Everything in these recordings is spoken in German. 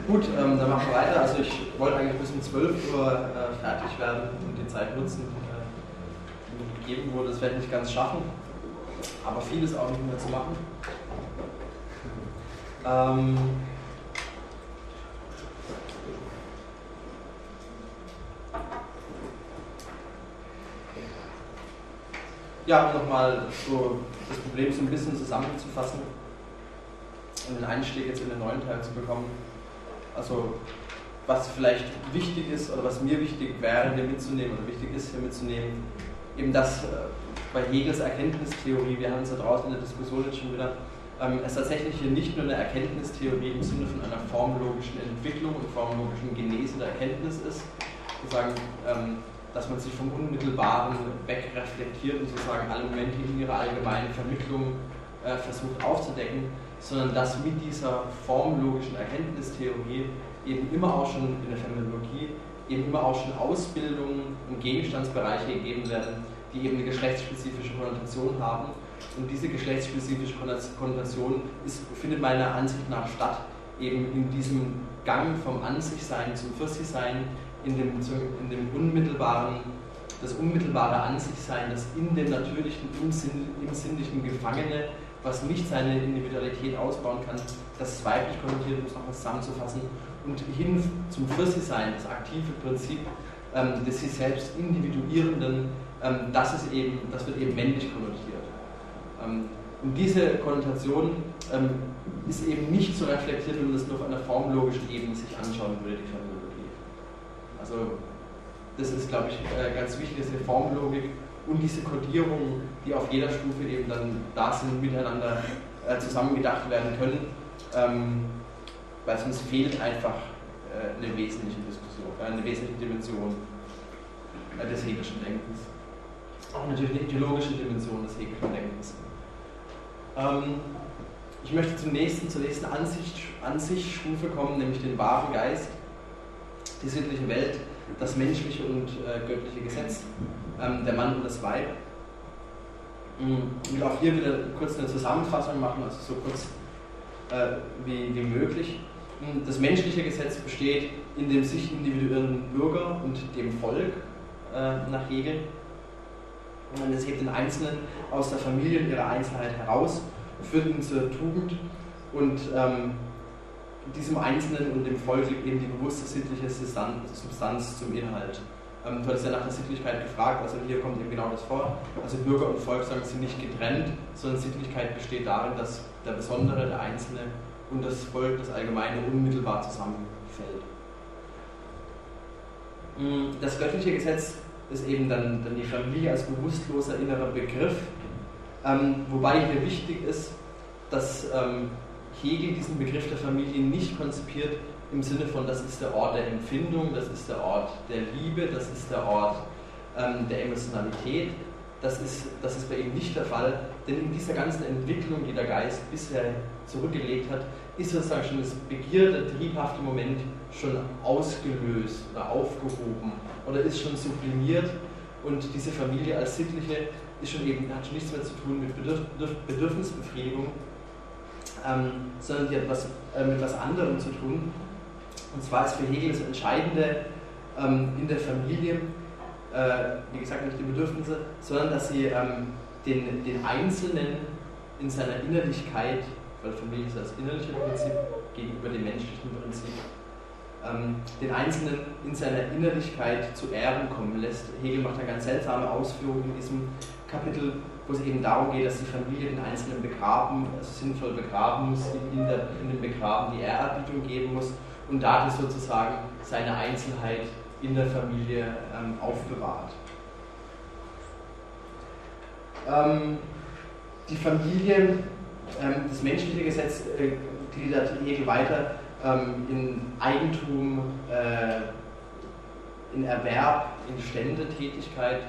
Gut, dann machen wir weiter. Also ich wollte eigentlich bis um 12 Uhr fertig werden und die Zeit nutzen, die mir gegeben wurde. Das werde ich nicht ganz schaffen, aber vieles auch nicht mehr zu machen. Ja, um nochmal so das Problem so ein bisschen zusammenzufassen und den Einstieg jetzt in den neuen Teil zu bekommen. Also was vielleicht wichtig ist oder was mir wichtig wäre hier mitzunehmen oder wichtig ist hier mitzunehmen, eben das bei Hegels Erkenntnistheorie, wir haben es ja draußen in der Diskussion jetzt schon wieder, es tatsächlich hier nicht nur eine Erkenntnistheorie im Sinne von einer formlogischen Entwicklung und formlogischen Genese der Erkenntnis ist, sozusagen, dass man sich vom Unmittelbaren wegreflektiert und sozusagen alle Momente in ihrer allgemeinen Vermittlung versucht aufzudecken, sondern dass mit dieser formlogischen Erkenntnistheorie eben immer auch schon in der Phänomenologie eben immer auch schon Ausbildungen und Gegenstandsbereiche gegeben werden, die eben eine geschlechtsspezifische Konnotation haben. Und diese geschlechtsspezifische Konnotation findet meiner Ansicht nach statt, eben in diesem Gang vom An-sich-Sein zum Für-sich-Sein, in dem unmittelbaren, das unmittelbare An-sich-Sein, das in dem natürlichen, im sinnlichen Gefangene, was nicht seine Individualität ausbauen kann, das ist weiblich konnotiert, um es nochmal zusammenzufassen, und hin zum Für-sich-Sein, das aktive Prinzip des sich selbst Individuierenden, das wird eben männlich konnotiert. Und diese Konnotation ist eben nicht so reflektiert, wenn man das nur auf einer formlogischen Ebene sich anschauen würde, die Phänomenologie. Also das ist, glaube ich, ganz wichtig, dass die Formlogik und diese Kodierungen, die auf jeder Stufe eben dann da sind, miteinander zusammengedacht werden können, weil sonst fehlt einfach eine wesentliche Diskussion, eine wesentliche Dimension des Hegelischen Denkens. Auch natürlich eine ideologische Dimension des Hegelischen Denkens. Ich möchte zur nächsten Ansichtsstufe kommen, nämlich den wahren Geist, die sittliche Welt, das menschliche und göttliche Gesetz, der Mann und das Weib. Ich will auch hier wieder kurz eine Zusammenfassung machen, also so kurz wie möglich. Das menschliche Gesetz besteht in dem sich individuellen Bürger und dem Volk nach Hegel. Und es hebt den Einzelnen aus der Familie und ihrer Einzelheit heraus, führt ihn zur Tugend und diesem Einzelnen und dem Volk liegt eben die bewusste sittliche Substanz zum Inhalt. Du hattest ja nach der Sittlichkeit gefragt, also hier kommt eben genau das vor. Also Bürger und Volk sind nicht getrennt, sondern Sittlichkeit besteht darin, dass der Besondere, der Einzelne und das Volk, das Allgemeine, unmittelbar zusammenfällt. Das göttliche Gesetz ist eben dann die Familie als bewusstloser innerer Begriff, wobei hier wichtig ist, dass Hegel diesen Begriff der Familie nicht konzipiert im Sinne von, das ist der Ort der Empfindung, das ist der Ort der Liebe, das ist der Ort der Emotionalität. Das ist bei ihm nicht der Fall, denn in dieser ganzen Entwicklung, die der Geist bisher zurückgelegt hat, ist sozusagen schon das Begierde, triebhafte Moment schon ausgelöst oder aufgehoben oder ist schon sublimiert, und diese Familie als sittliche ist schon eben, hat schon nichts mehr zu tun mit Bedürfnisbefriedigung, sondern die hat mit was anderem zu tun. Und zwar ist für Hegel das Entscheidende in der Familie, wie gesagt, nicht die Bedürfnisse, sondern dass sie den Einzelnen in seiner Innerlichkeit, weil Familie ist das innerliche Prinzip gegenüber dem menschlichen Prinzip, den Einzelnen in seiner Innerlichkeit zu Ehren kommen lässt. Hegel macht eine ganz seltsame Ausführung in diesem Kapitel, wo es eben darum geht, dass die Familie den Einzelnen begraben, also sinnvoll begraben muss, in dem Begraben die Ehrerbietung geben muss und dadurch sozusagen seine Einzelheit in der Familie aufbewahrt. Die Familie, das menschliche Gesetz gliedert Hegel weiter in Eigentum, in Erwerb, in Ständetätigkeit.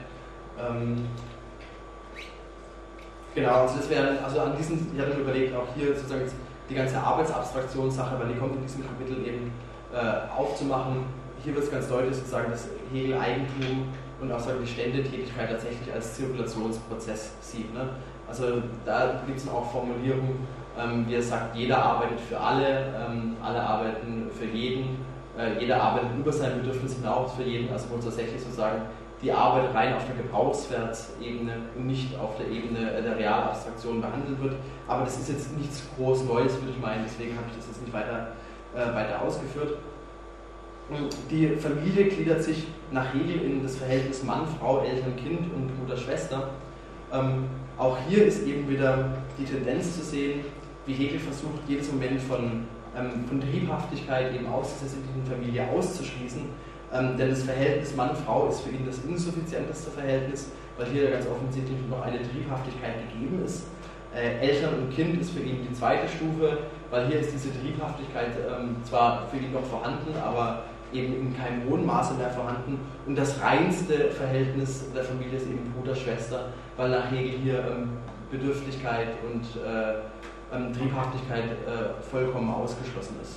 Genau, also das wäre, also an diesen, ich hatte mir überlegt, auch hier sozusagen die ganze Arbeitsabstraktionssache, weil die kommt in diesem Kapitel eben aufzumachen. Hier wird es ganz deutlich sozusagen, dass Hegel Eigentum und auch die Ständetätigkeit tatsächlich als Zirkulationsprozess sieht. Ne? Also da gibt es auch Formulierungen, wie er sagt, jeder arbeitet für alle, alle arbeiten für jeden, jeder arbeitet über sein Bedürfnis hinaus für jeden, also wo tatsächlich sozusagen die Arbeit rein auf der Gebrauchswertsebene und nicht auf der Ebene der Realabstraktion behandelt wird. Aber das ist jetzt nichts groß Neues, würde ich meinen, deswegen habe ich das jetzt nicht weiter ausgeführt. Die Familie gliedert sich nach Hegel in das Verhältnis Mann, Frau, Eltern, Kind und Bruder, Schwester. Auch hier ist eben wieder die Tendenz zu sehen, wie Hegel versucht, jedes Moment von Triebhaftigkeit eben aus dieser sittlichen Familie auszuschließen. Denn das Verhältnis Mann-Frau ist für ihn das insuffizienteste Verhältnis, weil hier ganz offensichtlich noch eine Triebhaftigkeit gegeben ist. Eltern und Kind ist für ihn die zweite Stufe, weil hier ist diese Triebhaftigkeit zwar für ihn noch vorhanden, aber eben in keinem hohen Maße mehr vorhanden. Und das reinste Verhältnis der Familie ist eben Bruder-Schwester, weil nach Hegel hier Bedürftigkeit und Triebhaftigkeit vollkommen ausgeschlossen ist.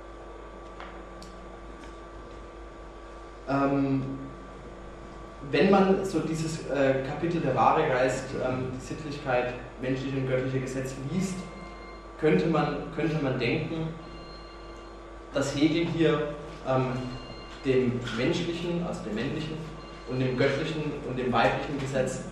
Wenn man so dieses Kapitel der wahre Geist, die Sittlichkeit, menschliche und göttliche Gesetze liest, könnte man denken, dass Hegel hier dem menschlichen, also dem männlichen und dem göttlichen und dem weiblichen Gesetz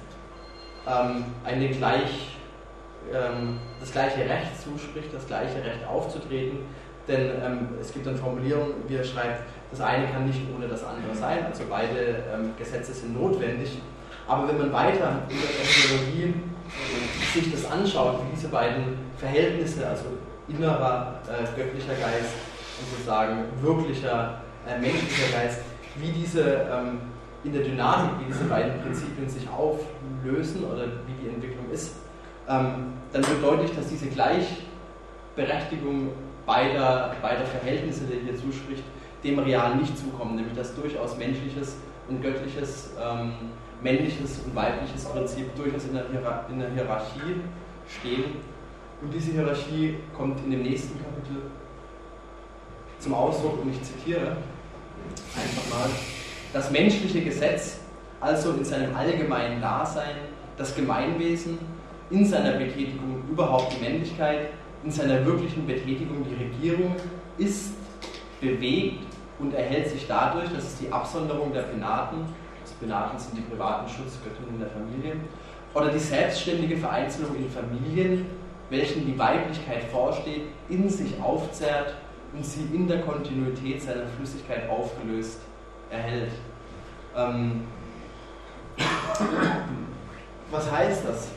das gleiche Recht zuspricht, das gleiche Recht aufzutreten, denn es gibt eine Formulierung, wie er schreibt, das eine kann nicht ohne das andere sein, also beide Gesetze sind notwendig, aber wenn man weiter in der Theologie sich das anschaut, wie diese beiden Verhältnisse, also innerer göttlicher Geist und sozusagen wirklicher menschlicher Geist, wie diese in der Dynamik, wie diese beiden Prinzipien sich auflösen oder wie die Entwicklung ist, dann wird deutlich, dass diese Gleichberechtigung beider Verhältnisse, die hier zuspricht, dem Real nicht zukommen, nämlich dass durchaus menschliches und göttliches, männliches und weibliches Prinzip durchaus in der Hierarchie stehen. Und diese Hierarchie kommt in dem nächsten Kapitel zum Ausdruck, und ich zitiere einfach mal: Das menschliche Gesetz, also in seinem allgemeinen Dasein, das Gemeinwesen, in seiner Betätigung überhaupt die Männlichkeit, in seiner wirklichen Betätigung die Regierung, ist bewegt und erhält sich dadurch, dass es die Absonderung der Penaten, das Penaten sind die privaten Schutzgöttinnen der Familie, oder die selbstständige Vereinzelung in Familien, welchen die Weiblichkeit vorsteht, in sich aufzehrt und sie in der Kontinuität seiner Flüssigkeit aufgelöst erhält. Was heißt das?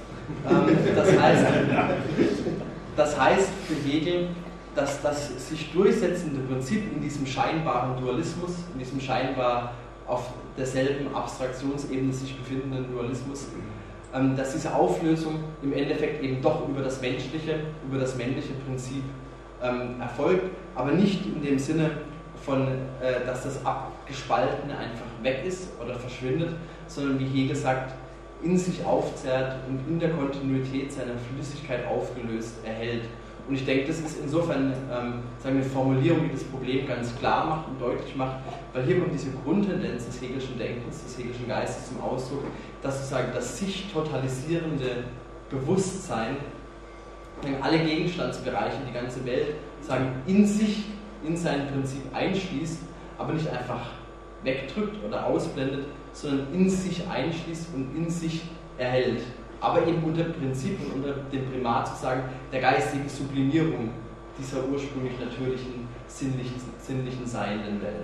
Das heißt für Hegel, dass das sich durchsetzende Prinzip in diesem scheinbaren Dualismus, in diesem scheinbar auf derselben Abstraktionsebene sich befindenden Dualismus, dass diese Auflösung im Endeffekt eben doch über das menschliche, über das männliche Prinzip erfolgt, aber nicht in dem Sinne von, dass das Abgespaltene einfach weg ist oder verschwindet, sondern wie Hegel sagt, in sich aufzehrt und in der Kontinuität seiner Flüssigkeit aufgelöst erhält. Und ich denke, das ist insofern eine Formulierung, die das Problem ganz klar macht und deutlich macht, weil hier kommt diese Grundtendenz des hegelischen Denkens, des hegelischen Geistes zum Ausdruck, dass sozusagen das sich totalisierende Bewusstsein in alle Gegenstandsbereiche, die ganze Welt, sagen, in sich, in sein Prinzip einschließt, aber nicht einfach wegdrückt oder ausblendet, sondern in sich einschließt und in sich erhält. Aber eben unter Prinzip und unter dem Primat sozusagen der geistigen Sublimierung dieser ursprünglich natürlichen, sinnlichen seienden Welt.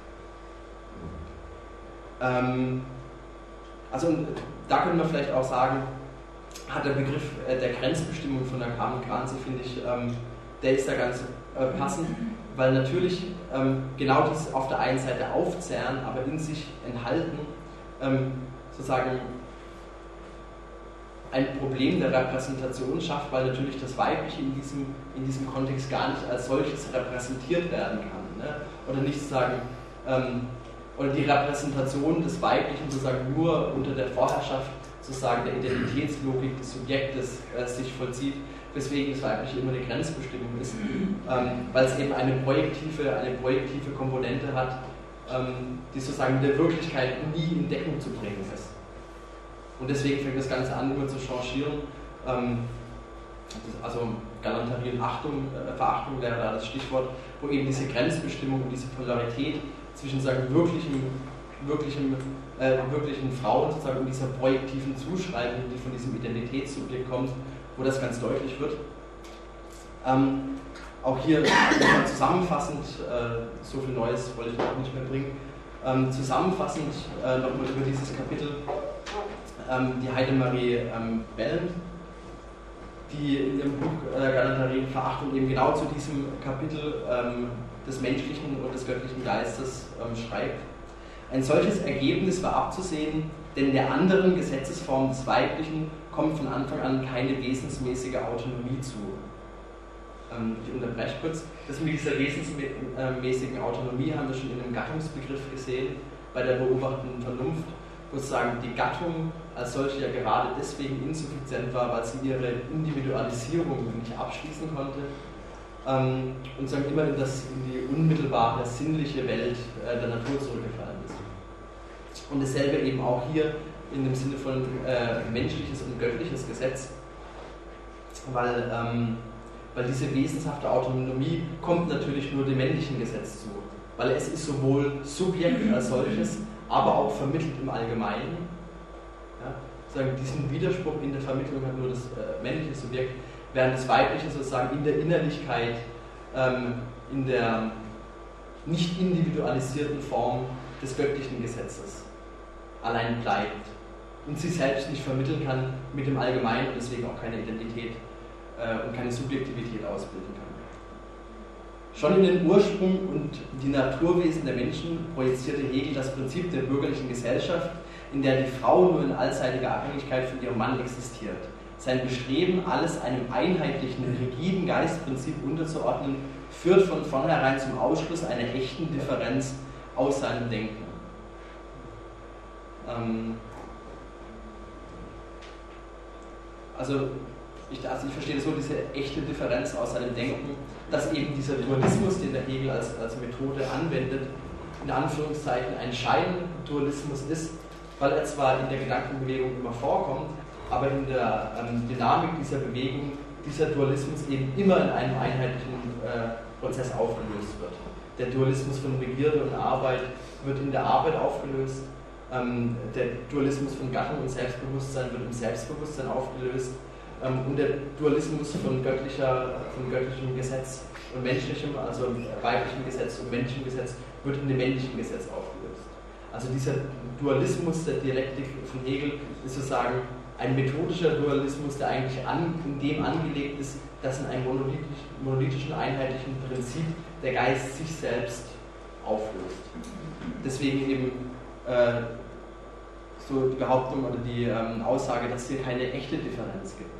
Also da können wir vielleicht auch sagen, hat der Begriff der Grenzbestimmung von der Carmen-Granzi, finde ich, der ist da ganz passend, weil natürlich genau das auf der einen Seite aufzehren, aber in sich enthalten, sozusagen ein Problem der Repräsentation schafft, weil natürlich das Weibliche in diesem Kontext gar nicht als solches repräsentiert werden kann. Ne? Oder nicht sagen, oder die Repräsentation des Weiblichen sozusagen nur unter der Vorherrschaft sozusagen der Identitätslogik des Subjektes sich vollzieht, weswegen das Weibliche immer eine Grenzbestimmung ist, weil es eben eine projektive Komponente hat, die sozusagen der Wirklichkeit nie in Deckung zu bringen ist. Und deswegen fängt das Ganze an, immer zu changieren Also Galanterie und Verachtung wäre da das Stichwort, wo eben diese Grenzbestimmung und diese Polarität zwischen wirklichen Frauen sozusagen und dieser projektiven Zuschreibung, die von diesem Identitätssubjekt kommt, wo das ganz deutlich wird. Auch hier zusammenfassend, so viel Neues wollte ich auch nicht mehr bringen, zusammenfassend nochmal über dieses Kapitel die Heidemarie Bellen, die in ihrem Buch Galanterie und Verachtung eben genau zu diesem Kapitel des menschlichen und des göttlichen Geistes schreibt. Ein solches Ergebnis war abzusehen, denn der anderen Gesetzesform des Weiblichen kommt von Anfang an keine wesensmäßige Autonomie zu. Ich unterbreche kurz. Das mit dieser wesensmäßigen Autonomie haben wir schon in einem Gattungsbegriff gesehen, bei der beobachtenden Vernunft, wo sozusagen die Gattung als solche ja gerade deswegen insuffizient war, weil sie ihre Individualisierung nicht abschließen konnte und sagen immer in die unmittelbare sinnliche Welt der Natur zurückgefallen ist. Und dasselbe eben auch hier in dem Sinne von menschliches und göttliches Gesetz, weil diese wesenshafte Autonomie kommt natürlich nur dem männlichen Gesetz zu, weil es ist sowohl Subjekt als solches, aber auch vermittelt im Allgemeinen. Ja, sozusagen diesen Widerspruch in der Vermittlung hat nur das männliche Subjekt, während das weibliche sozusagen in der Innerlichkeit, in der nicht individualisierten Form des göttlichen Gesetzes allein bleibt und sich selbst nicht vermitteln kann mit dem Allgemeinen und deswegen auch keine Identität und keine Subjektivität ausbilden kann. Schon in den Ursprung und die Naturwesen der Menschen projizierte Hegel das Prinzip der bürgerlichen Gesellschaft, in der die Frau nur in allseitiger Abhängigkeit von ihrem Mann existiert. Sein Bestreben, alles einem einheitlichen, rigiden Geistprinzip unterzuordnen, führt von vornherein zum Ausschluss einer echten Differenz aus seinem Denken. Ich verstehe so diese echte Differenz aus seinem Denken, dass eben dieser Dualismus, den der Hegel als Methode anwendet, in Anführungszeichen ein Scheindualismus ist, weil er zwar in der Gedankenbewegung immer vorkommt, aber in der Dynamik dieser Bewegung dieser Dualismus eben immer in einem einheitlichen Prozess aufgelöst wird. Der Dualismus von Begierde und Arbeit wird in der Arbeit aufgelöst, der Dualismus von Gattung und Selbstbewusstsein wird im Selbstbewusstsein aufgelöst, und der Dualismus von göttlichem Gesetz und menschlichem, also weiblichem Gesetz und menschlichem Gesetz, wird in dem männlichen Gesetz aufgelöst. Also dieser Dualismus der Dialektik von Hegel ist sozusagen ein methodischer Dualismus, der eigentlich in dem angelegt ist, dass in einem monolithischen, einheitlichen Prinzip der Geist sich selbst auflöst. Deswegen eben so die Behauptung oder die Aussage, dass es hier keine echte Differenz gibt.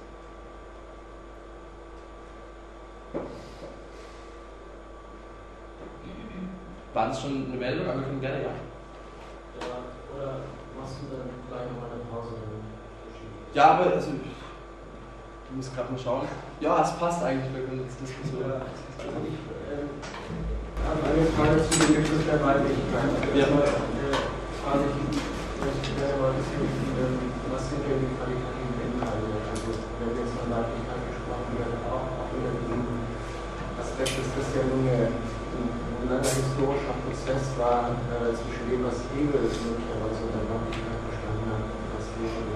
War das schon eine Meldung? Aber wir können gerne, ja. Oder machst du dann gleich nochmal eine Pause? Ja, aber also, du musst gerade mal schauen. Ja, es passt eigentlich, wir können jetzt Diskussion. Ja, ich habe eine Frage zu dem Begriff der Weiblichkeit. Ja. Frage ich gerne mal ein bisschen, was sind denn die qualitativen Inhalte? Also, wenn wir jetzt von Weiblichkeit gesprochen werden, auch über diesen Aspekt, dass das ja nun ein langer historischer Prozess war, zwischen dem, was Hegel möglicherweise unter Weiblichkeit verstanden hat, und was Hegel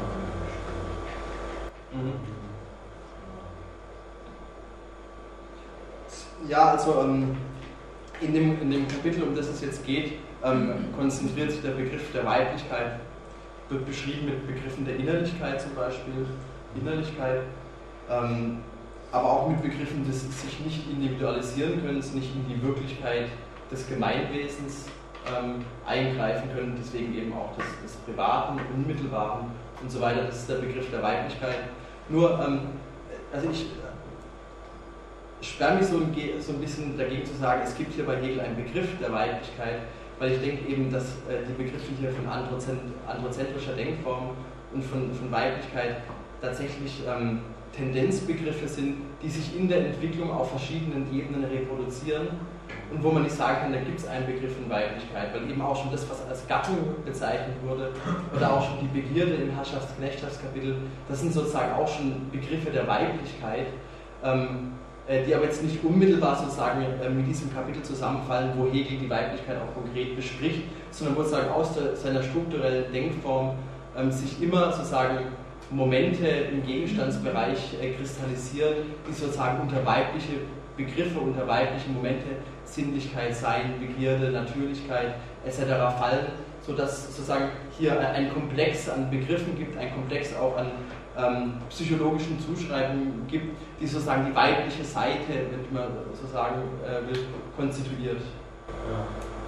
Ja, also in dem Kapitel, um das es jetzt geht, konzentriert sich der Begriff der Weiblichkeit, wird beschrieben mit Begriffen der Innerlichkeit zum Beispiel, Innerlichkeit, aber auch mit Begriffen des sich nicht individualisieren können, nicht in die Wirklichkeit des Gemeinwesens eingreifen können, deswegen eben auch des Privaten, Unmittelbaren und so weiter. Das ist der Begriff der Weiblichkeit. Nur, also ich sperre mich so ein bisschen dagegen zu sagen, es gibt hier bei Hegel einen Begriff der Weiblichkeit, weil ich denke eben, dass die Begriffe hier von androzentrischer Denkform und von Weiblichkeit tatsächlich Tendenzbegriffe sind, die sich in der Entwicklung auf verschiedenen Ebenen reproduzieren und wo man nicht sagen kann, da gibt es einen Begriff von Weiblichkeit, weil eben auch schon das, was als Gattung bezeichnet wurde, oder auch schon die Begierde im Herrschaftsknechtschafskapitel, das sind sozusagen auch schon Begriffe der Weiblichkeit, die aber jetzt nicht unmittelbar sozusagen mit diesem Kapitel zusammenfallen, wo Hegel die Weiblichkeit auch konkret bespricht, sondern wo sozusagen aus seiner strukturellen Denkform sich immer sozusagen Momente im Gegenstandsbereich kristallisieren, die sozusagen unter weibliche Begriffe, unter weibliche Momente, Sinnlichkeit, Sein, Begierde, Natürlichkeit etc. fallen, sodass sozusagen hier ein Komplex an Begriffen gibt, ein Komplex auch an psychologischen Zuschreibungen gibt, die sozusagen die weibliche Seite, wenn man so sagen will, konstituiert. Ja.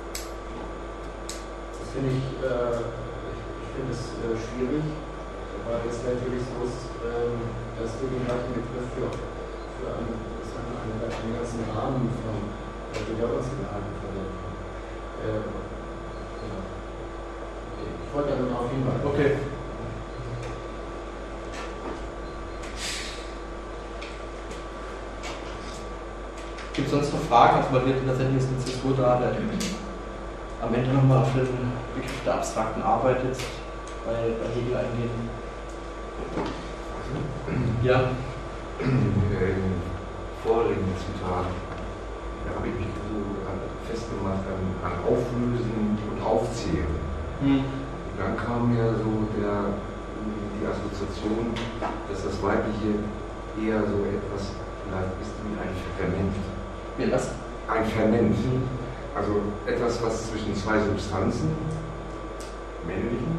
Das finde ich finde es schwierig, weil es natürlich so ist, dass wir den gleichen Begriff für einen ganzen Rahmen von Bedeutungsinhalten verwenden. Ich wollte ja nur darauf hinweisen. Okay. Gibt es sonst noch Fragen? Also weil wir tatsächlich sind jetzt so da, der am Ende nochmal auf den Begriff der abstrakten Arbeit jetzt bei Hegel eingehen. Ja. Im vorherigen Zitat habe ich mich so festgemacht an Auflösen und Aufzählen. Und dann kam mir so die Assoziation, dass das Weibliche eher so etwas vielleicht ist wie ein Ferment. Wie was? Ein Ferment. Also etwas, was zwischen zwei Substanzen, männlichen,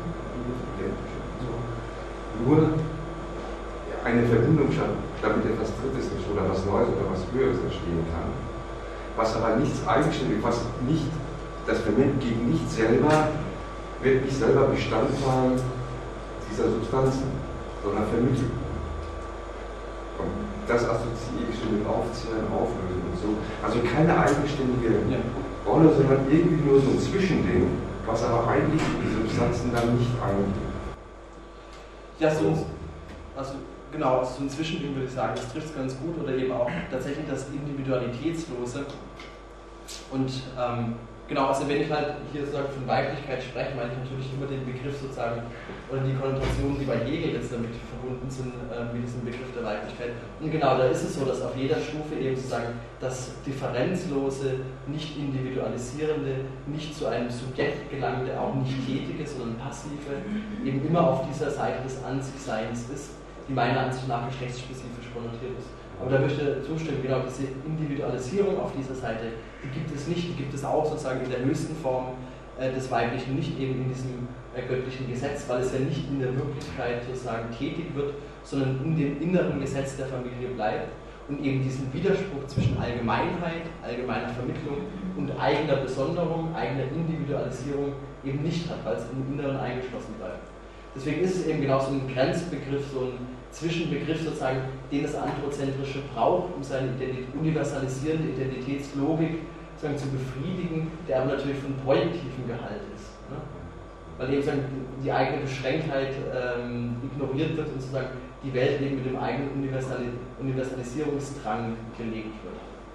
nur eine Verbindung schafft, damit etwas Drittes oder was Neues oder was Höheres entstehen kann. Was aber nichts eigenständig, was nicht, das Ferment geht nicht selber, wird nicht selber Bestandteil dieser Substanzen, sondern vermittelt. Und das assoziiere ich schon mit Aufzählen, Auflösen und so. Also keine eigenständige Rolle, sondern irgendwie nur so ein Zwischending, was aber eigentlich die Substanzen dann nicht eingeht. Ja, so genau, so ein Zwischending würde ich sagen, das trifft es ganz gut, oder eben auch tatsächlich das Individualitätslose. Und genau, also wenn ich halt hier sozusagen von Weiblichkeit spreche, meine ich natürlich immer den Begriff sozusagen, oder die Konnotationen, die bei Hegel jetzt damit verbunden sind, mit diesem Begriff der Weiblichkeit. Und genau, da ist es so, dass auf jeder Stufe eben sozusagen das differenzlose, nicht individualisierende, nicht zu einem Subjekt gelangte, auch nicht tätige, sondern passive, eben immer auf dieser Seite des An-sich-Seins ist, die meiner Ansicht nach geschlechtsspezifisch konnotiert ist. Aber da möchte ich zustimmen, genau diese Individualisierung auf dieser Seite, die gibt es nicht, die gibt es auch sozusagen in der höchsten Form des Weiblichen, nicht eben in diesem göttlichen Gesetz, weil es ja nicht in der Wirklichkeit sozusagen tätig wird, sondern in dem inneren Gesetz der Familie bleibt und eben diesen Widerspruch zwischen Allgemeinheit, allgemeiner Vermittlung und eigener Besonderung, eigener Individualisierung eben nicht hat, weil es im Inneren eingeschlossen bleibt. Deswegen ist es eben genau so ein Grenzbegriff, so ein Zwischenbegriff sozusagen, den das Anthropozentrische braucht, um seine universalisierende Identitätslogik sozusagen zu befriedigen, der aber natürlich von projektivem Gehalt ist. Ne? Weil eben sozusagen die eigene Beschränktheit ignoriert wird und sozusagen die Welt eben mit dem eigenen Universalisierungsdrang belegt wird.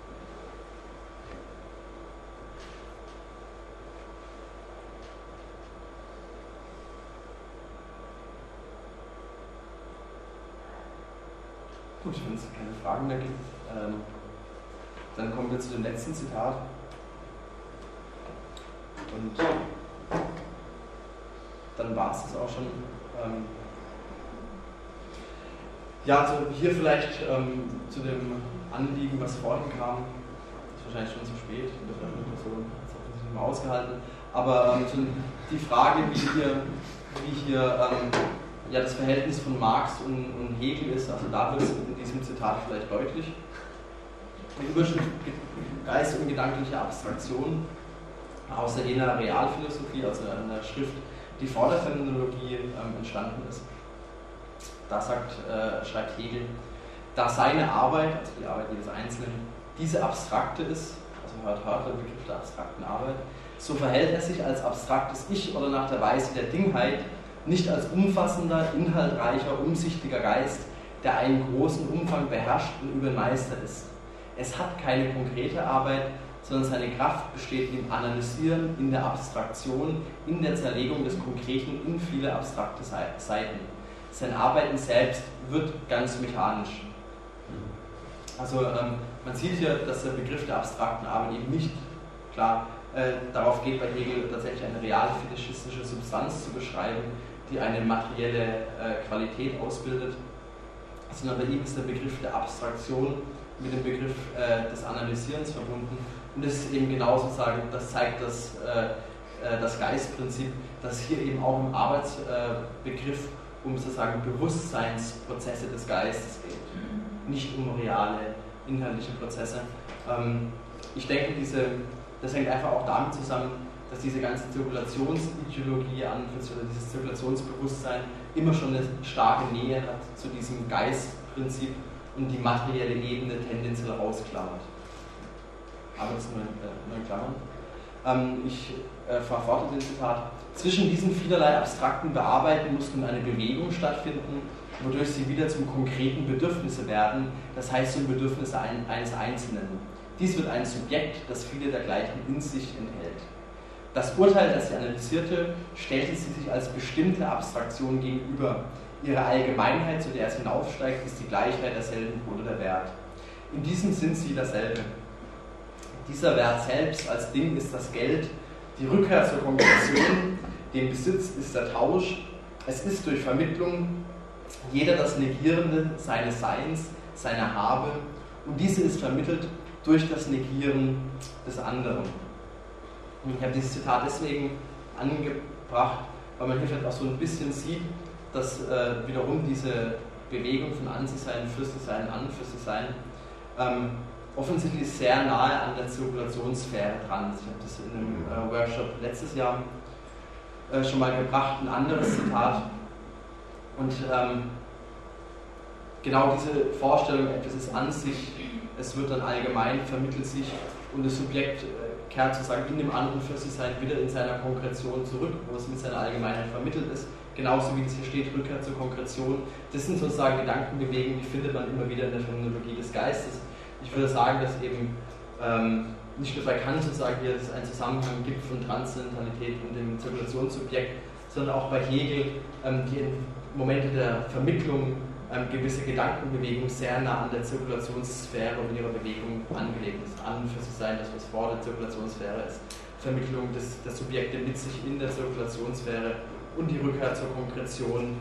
Gut, wenn es keine Fragen mehr gibt, dann kommen wir zu dem letzten Zitat. Und dann war es das auch schon. Ja, also hier vielleicht zu dem Anliegen, was vorhin kam, ist wahrscheinlich schon zu spät, die betreffende Person hat es offensichtlich nicht mehr ausgehalten, aber die Frage, wie hier ja, das Verhältnis von Marx und Hegel ist, also da wird es in diesem Zitat vielleicht deutlich. Die Überschrift Geist und gedankliche Abstraktion aus der jener Realphilosophie, also einer Schrift, die vor der Phänomenologie entstanden ist. Da schreibt Hegel, da seine Arbeit, also die Arbeit jedes Einzelnen, diese abstrakte ist, also hört der Begriff der abstrakten Arbeit, so verhält er sich als abstraktes Ich oder nach der Weise der Dingheit, nicht als umfassender, inhaltreicher, umsichtiger Geist, der einen großen Umfang beherrscht und übermeistert ist. Es hat keine konkrete Arbeit, sondern seine Kraft besteht im Analysieren, in der Abstraktion, in der Zerlegung des Konkreten in viele abstrakte Seiten. Sein Arbeiten selbst wird ganz mechanisch. Also man sieht hier, dass der Begriff der abstrakten Arbeit eben nicht klar darauf geht, bei Hegel tatsächlich eine real fetischistische Substanz zu beschreiben, die eine materielle Qualität ausbildet, sondern bei ihm ist der Begriff der Abstraktion mit dem Begriff des Analysierens verbunden. Und das ist eben genau sozusagen, das zeigt das Geistprinzip, dass hier eben auch im Arbeitsbegriff um sozusagen Bewusstseinsprozesse des Geistes geht, nicht um reale inhaltliche Prozesse. Ich denke, das hängt einfach auch damit zusammen, dass diese ganze Zirkulationsideologie oder dieses Zirkulationsbewusstsein immer schon eine starke Nähe hat zu diesem Geistprinzip und die materielle Ebene tendenziell rausklammert. Aber das nur in Klammern. Ich fahre fort in dem Zitat. Zwischen diesen vielerlei abstrakten Bearbeiten muss nun eine Bewegung stattfinden, wodurch sie wieder zum konkreten Bedürfnisse werden, das heißt zum Bedürfnis eines Einzelnen. Dies wird ein Subjekt, das viele dergleichen in sich enthält. Das Urteil, das sie analysierte, stellte sie sich als bestimmte Abstraktion gegenüber. Ihre Allgemeinheit, zu der es hinaufsteigt, ist die Gleichheit derselben oder der Wert. In diesem sind sie dasselbe. Dieser Wert selbst als Ding ist das Geld, die Rückkehr zur Konkretion, dem Besitz ist der Tausch, es ist durch Vermittlung jeder das Negierende seines Seins, seiner Habe, und diese ist vermittelt durch das Negieren des anderen. Und ich habe dieses Zitat deswegen angebracht, weil man hier vielleicht auch so ein bisschen sieht, dass wiederum diese Bewegung von an sich sein, für sich sein, an für sich sein, offensichtlich sehr nahe an der Zirkulationssphäre dran ist. Ich habe das in einem Workshop letztes Jahr schon mal gebracht, ein anderes Zitat. Und genau diese Vorstellung, etwas ist an sich, es wird dann allgemein, vermittelt sich und das Subjekt kehrt sozusagen in dem anderen für sich sein wieder in seiner Konkretion zurück, wo es mit seiner Allgemeinheit vermittelt ist. Genauso wie es hier steht, Rückkehr zur Konkretion. Das sind sozusagen Gedankenbewegungen, die findet man immer wieder in der Phänomenologie des Geistes. Ich würde sagen, dass eben nicht nur bei Kant sozusagen hier es einen Zusammenhang gibt von Transzendentalität und dem Zirkulationssubjekt, sondern auch bei Hegel die Momente der Vermittlung gewisse Gedankenbewegungen sehr nah an der Zirkulationssphäre und ihrer Bewegung angelegt ist. An für sich sein, das was vor der Zirkulationssphäre ist. Vermittlung der Subjekte mit sich in der Zirkulationssphäre und die Rückkehr zur Konkretion.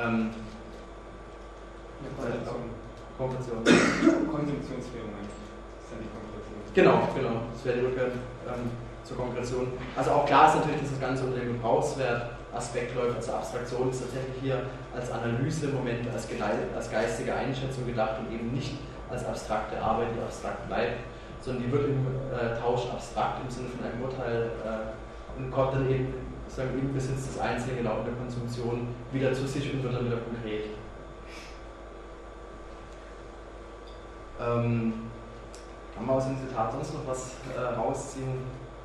Konsumptionswährung eigentlich. Das ist ja die Konkretion. Genau. Das wäre die Rückkehr zur Konkretion. Also auch klar ist natürlich, dass das Ganze unter dem Gebrauchswert-Aspekt läuft. Also Abstraktion ist tatsächlich hier als Analysemoment, als geistige Einschätzung gedacht und eben nicht als abstrakte Arbeit, die abstrakt bleibt, sondern die wird im Tausch abstrakt im Sinne von einem Urteil und kommt dann eben im Besitz des Einzelnen laut der Konsumption wieder zu sich und wird dann wieder konkret. Kann man aus dem Zitat sonst noch was rausziehen?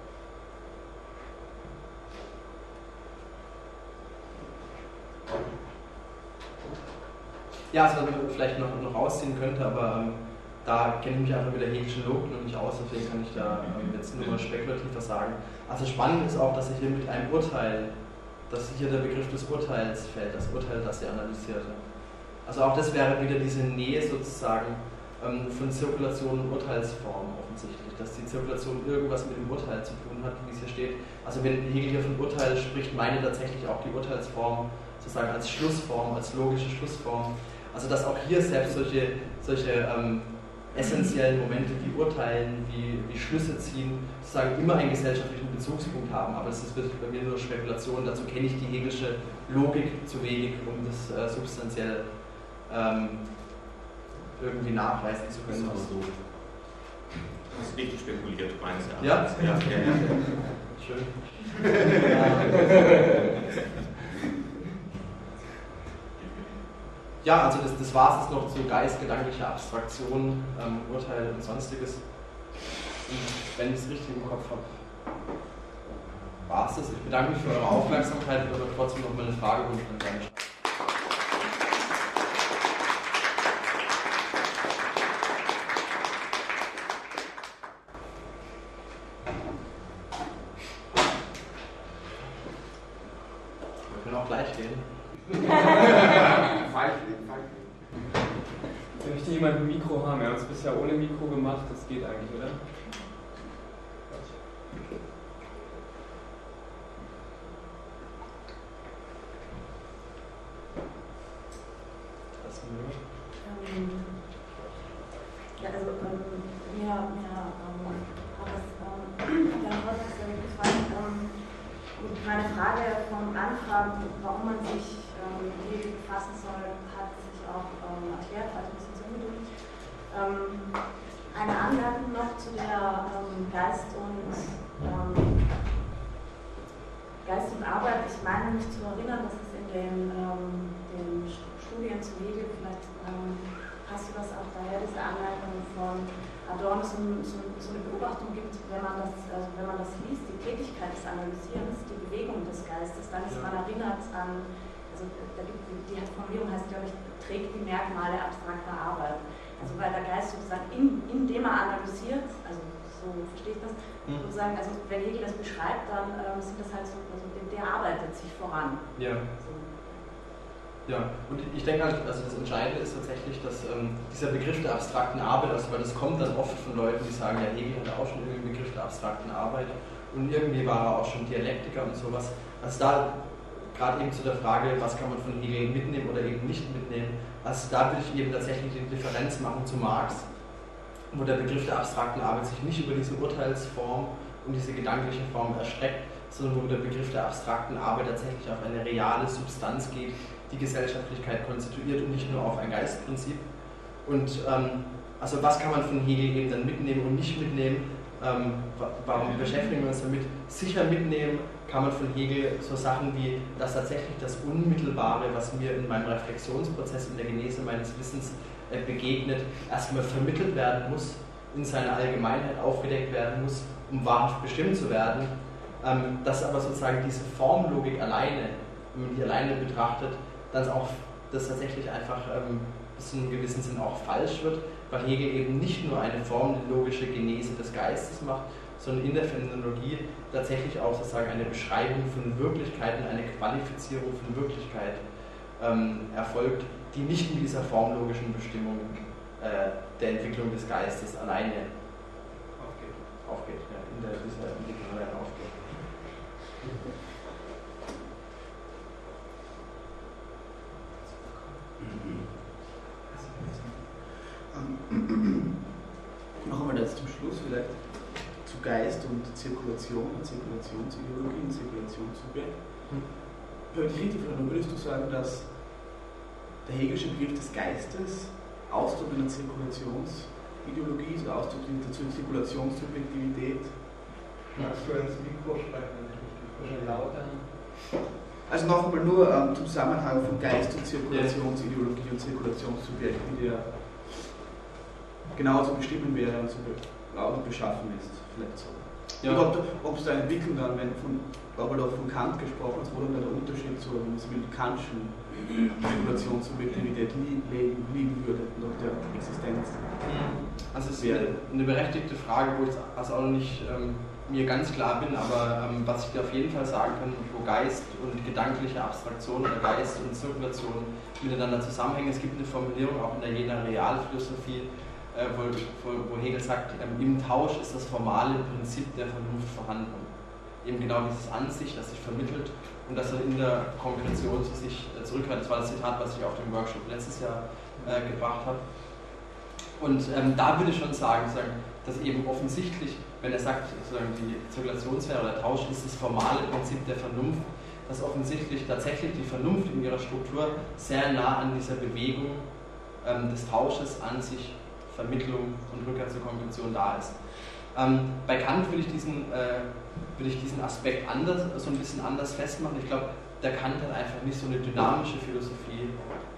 Ja, also was man vielleicht noch rausziehen könnte, aber da kenne ich mich einfach mit der hegelischen Logik noch nicht aus, deswegen kann ich da jetzt nur mal spekulativ was sagen. Also spannend ist auch, dass ich hier mit einem Urteil, dass hier der Begriff des Urteils fällt, das Urteil, das er analysierte. Also auch das wäre wieder diese Nähe sozusagen von Zirkulation und Urteilsform offensichtlich, dass die Zirkulation irgendwas mit dem Urteil zu tun hat, wie es hier steht. Also wenn Hegel hier von Urteil spricht, meine tatsächlich auch die Urteilsform sozusagen als Schlussform, als logische Schlussform. Also dass auch hier selbst solche essentiellen Momente wie Urteilen, wie Schlüsse ziehen, sozusagen immer einen gesellschaftlichen Bezugspunkt haben. Aber das ist wirklich bei mir nur Spekulation, dazu kenne ich die hegelische Logik zu wenig, um das substanziell irgendwie nachweisen zu können. Das ist so. Du hast richtig spekuliert, meines Erachtens. Ja? Ja. Schön. Ja, also das war es jetzt noch zu geistgedanklicher Abstraktion, Urteil und Sonstiges. Und wenn ich es richtig im Kopf habe, war es das. Ich bedanke mich für eure Aufmerksamkeit und würde trotzdem noch mal eine Frage wünschen. gleich reden? Wenn möchte jemand ein Mikro haben? Wir haben es bisher ohne Mikro gemacht, das geht eigentlich, oder? Ja, also mir hat das dann heute sehr gut gefallen. Und meine Frage vom Anfang, warum man sich Hegel befassen soll, hat sich auch erklärt, also ein bisschen so ungeduldig. Eine Anmerkung noch zu der Geist und Arbeit. Ich meine mich zu erinnern, dass es in den Studien zu Hegel, vielleicht hast du das auch daher, diese Anmerkung von Adorno, so eine Beobachtung gibt, wenn man das liest, die Tätigkeit des Analysierens, die Bewegung des Geistes, dann ist man erinnert an, also die Formulierung heißt, glaube ich, trägt die Merkmale abstrakter Arbeit. Also weil der Geist sozusagen, indem er analysiert, also so verstehe ich das, sozusagen, also wenn Hegel das beschreibt, dann sind das halt so, also der arbeitet sich voran. Ja. So. Ja, und ich denke halt, also das Entscheidende ist tatsächlich, dass dieser Begriff der abstrakten Arbeit, also weil das kommt dann oft von Leuten, die sagen, ja, Hegel hatte auch schon irgendwie einen Begriff der abstrakten Arbeit und irgendwie war er auch schon Dialektiker und sowas. Also da, gerade eben zu der Frage, was kann man von Hegel mitnehmen oder eben nicht mitnehmen, also da will ich eben tatsächlich die Differenz machen zu Marx, wo der Begriff der abstrakten Arbeit sich nicht über diese Urteilsform und diese gedankliche Form erstreckt, sondern wo der Begriff der abstrakten Arbeit tatsächlich auf eine reale Substanz geht, die Gesellschaftlichkeit konstituiert und nicht nur auf ein Geistprinzip. Und also was kann man von Hegel eben dann mitnehmen und nicht mitnehmen? Warum beschäftigen wir uns damit? Sicher mitnehmen kann man von Hegel so Sachen wie, dass tatsächlich das Unmittelbare, was mir in meinem Reflexionsprozess, in der Genese meines Wissens begegnet, erstmal vermittelt werden muss, in seiner Allgemeinheit aufgedeckt werden muss, um wahrhaft bestimmt zu werden. Dass aber sozusagen diese Formlogik alleine, wenn man die alleine betrachtet, dann auch das tatsächlich einfach bis zu einem gewissen Sinn auch falsch wird, weil Hegel eben nicht nur eine formlogische Genese des Geistes macht, sondern in der Phänomenologie tatsächlich auch sozusagen eine Beschreibung von Wirklichkeiten, eine Qualifizierung von Wirklichkeit erfolgt, die nicht mit dieser formlogischen Bestimmung der Entwicklung des Geistes alleine aufgeht, ja, in dieser Entwicklung alleine aufgeht. Noch einmal jetzt zum Schluss vielleicht zu Geist und Zirkulation und Zirkulationsideologie und Zirkulationssubjekt. Wenn ich richtig verstanden, würdest du sagen, dass der Hegelsche Begriff des Geistes Ausdruck einer Zirkulationsideologie ist, oder Ausdruck der Zirkulationssubjektivität? Magst du ins Mikro sprechen? Oder lauter? Also noch einmal nur zum Zusammenhang von Geist und Zirkulationsideologie und Zirkulationssubjekt, wie der genau zu bestimmen wäre und zu beschaffen ist, vielleicht so. Ja. Und ob es da Entwicklung dann, wenn aber doch von Kant gesprochen ist, wo dann der Unterschied zur Kantschen Zirkulationssubjektivität liegen würde nach der Existenz. Also es ist eine berechtigte Frage, wo ich also auch noch nicht mir ganz klar bin, aber was ich dir auf jeden Fall sagen kann, wo Geist und gedankliche Abstraktion oder Geist und Zirkulation miteinander zusammenhängen. Es gibt eine Formulierung auch in der Jena Realphilosophie, wo Hegel sagt, im Tausch ist das formale Prinzip der Vernunft vorhanden. Eben genau dieses Ansicht, das sich vermittelt und das er in der Konkretion zu sich zurückhört. Das war das Zitat, was ich auf dem Workshop letztes Jahr gebracht habe. Und da würde ich schon sagen, dass eben offensichtlich, wenn er sagt, sozusagen die Zirkulationssphäre oder der Tausch ist das formale Prinzip der Vernunft, dass offensichtlich tatsächlich die Vernunft in ihrer Struktur sehr nah an dieser Bewegung des Tausches an sich, Vermittlung und Rückkehr zur Konvention da ist. Bei Kant will ich diesen Aspekt so ein bisschen anders festmachen. Ich glaube, der Kant hat einfach nicht so eine dynamische Philosophie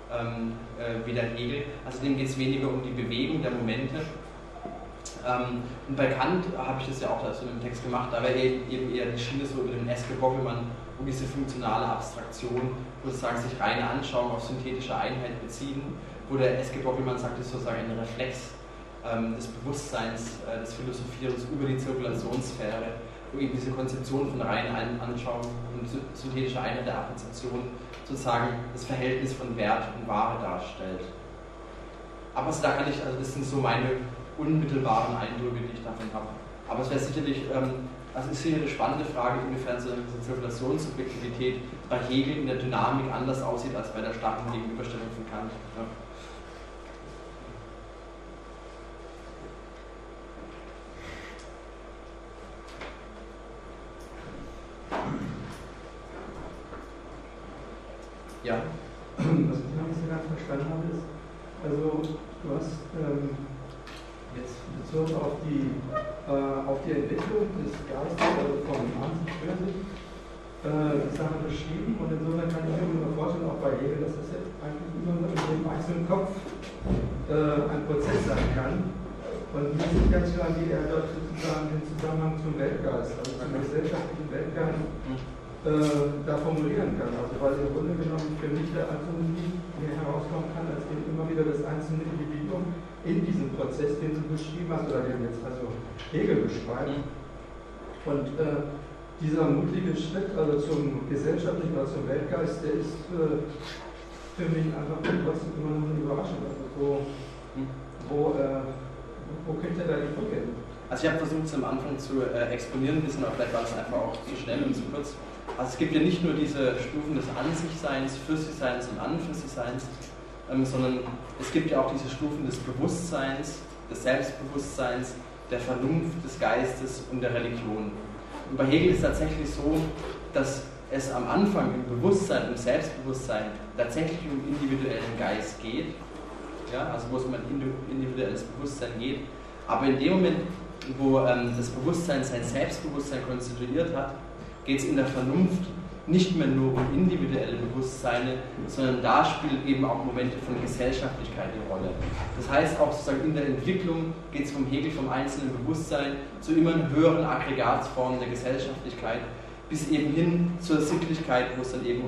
wie der Hegel. Also dem geht es weniger um die Bewegung der Momente. Und bei Kant habe ich das ja auch so in dem Text gemacht, da wäre eben eher die Schiene so über den Eske-Boggelmann, um diese funktionale Abstraktion, sozusagen sich reine Anschauung auf synthetische Einheit beziehen, wo der Eske-Boggelmann sagt, das ist sozusagen ein Reflex des Bewusstseins, des Philosophierens über die Zirkulationssphäre, eben diese Konzeption von reinen Anschauung und synthetischer Einheit der Apprezeption sozusagen das Verhältnis von Wert und Ware darstellt. Aber also da kann ich, also das sind so meine unmittelbaren Eindrücke, die ich davon habe. Aber es wäre sicherlich, also ist sicher eine spannende Frage, inwiefern so eine Zirkulationssubjektivität bei Hegel in der Dynamik anders aussieht als bei der starken Gegenüberstellung von Kant. Ja. Ja. Was ich noch nicht so ganz verstanden habe, ist, also du hast jetzt bezogen auf die Entwicklung des Geistes, also vom Ansicht für sich, die Sache beschrieben, und insofern kann ich mir nur vorstellen, auch bei Hegel, dass das jetzt eigentlich immer nur in dem einzelnen Kopf ein Prozess sein kann. Und mir ist nicht ganz klar, wie er dort sozusagen den Zusammenhang zum Weltgeist, also zum gesellschaftlichen Weltgeist, da formulieren kann. Also weil im Grunde genommen für mich der Autonomie mehr herauskommen kann, als eben immer wieder das einzelne Individuum in diesem Prozess, den du beschrieben hast, oder den jetzt also Hegel beschreibt. Und dieser mutige Schritt also zum gesellschaftlichen oder zum Weltgeist, der ist für mich einfach trotzdem immer noch eine Überraschung. Also wo könnte da die Brücke hin? Also ich habe versucht, es am Anfang zu exponieren ein bisschen, aber vielleicht war es einfach auch zu schnell und zu kurz. Also es gibt ja nicht nur diese Stufen des An-sich-Seins, Für-sich-Seins und An-für-sich-Seins, sondern es gibt ja auch diese Stufen des Bewusstseins, des Selbstbewusstseins, der Vernunft, des Geistes und der Religion. Und bei Hegel ist es tatsächlich so, dass es am Anfang im Bewusstsein, im Selbstbewusstsein tatsächlich um individuellen Geist geht, ja, also wo es um ein individuelles Bewusstsein geht, aber in dem Moment, wo das Bewusstsein sein Selbstbewusstsein konstituiert hat, geht es in der Vernunft nicht mehr nur um individuelle Bewusstseine, sondern da spielen eben auch Momente von Gesellschaftlichkeit die Rolle. Das heißt auch sozusagen in der Entwicklung geht es vom Hegel vom einzelnen Bewusstsein zu immer höheren Aggregatsformen der Gesellschaftlichkeit bis eben hin zur Sittlichkeit, wo es dann eben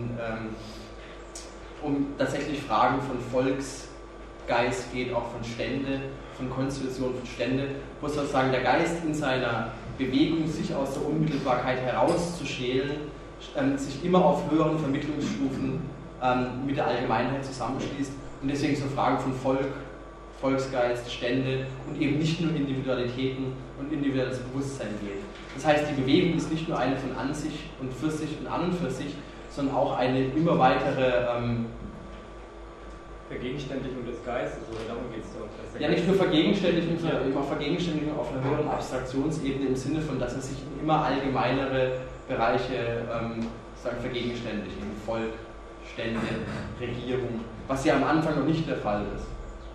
um tatsächlich Fragen von Volksgeist geht, auch von Stände, von Konstitution von Stände, wo sozusagen der Geist in seiner Bewegung, sich aus der Unmittelbarkeit herauszuschälen, sich immer auf höheren Vermittlungsstufen mit der Allgemeinheit zusammenschließt und deswegen so Fragen von Volk, Volksgeist, Stände und eben nicht nur Individualitäten und individuelles Bewusstsein geht. Das heißt, die Bewegung ist nicht nur eine von an sich und für sich und an und für sich, sondern auch eine immer weitere Vergegenständlichung des Geistes, oder darum geht es doch. Ja, nicht nur Vergegenständlichung, sondern eben auch Vergegenständlichung auf einer höheren Abstraktionsebene im Sinne von, dass es sich in immer allgemeinere Bereiche vergegenständigt, im Volk, Stände, Regierung, was ja am Anfang noch nicht der Fall ist.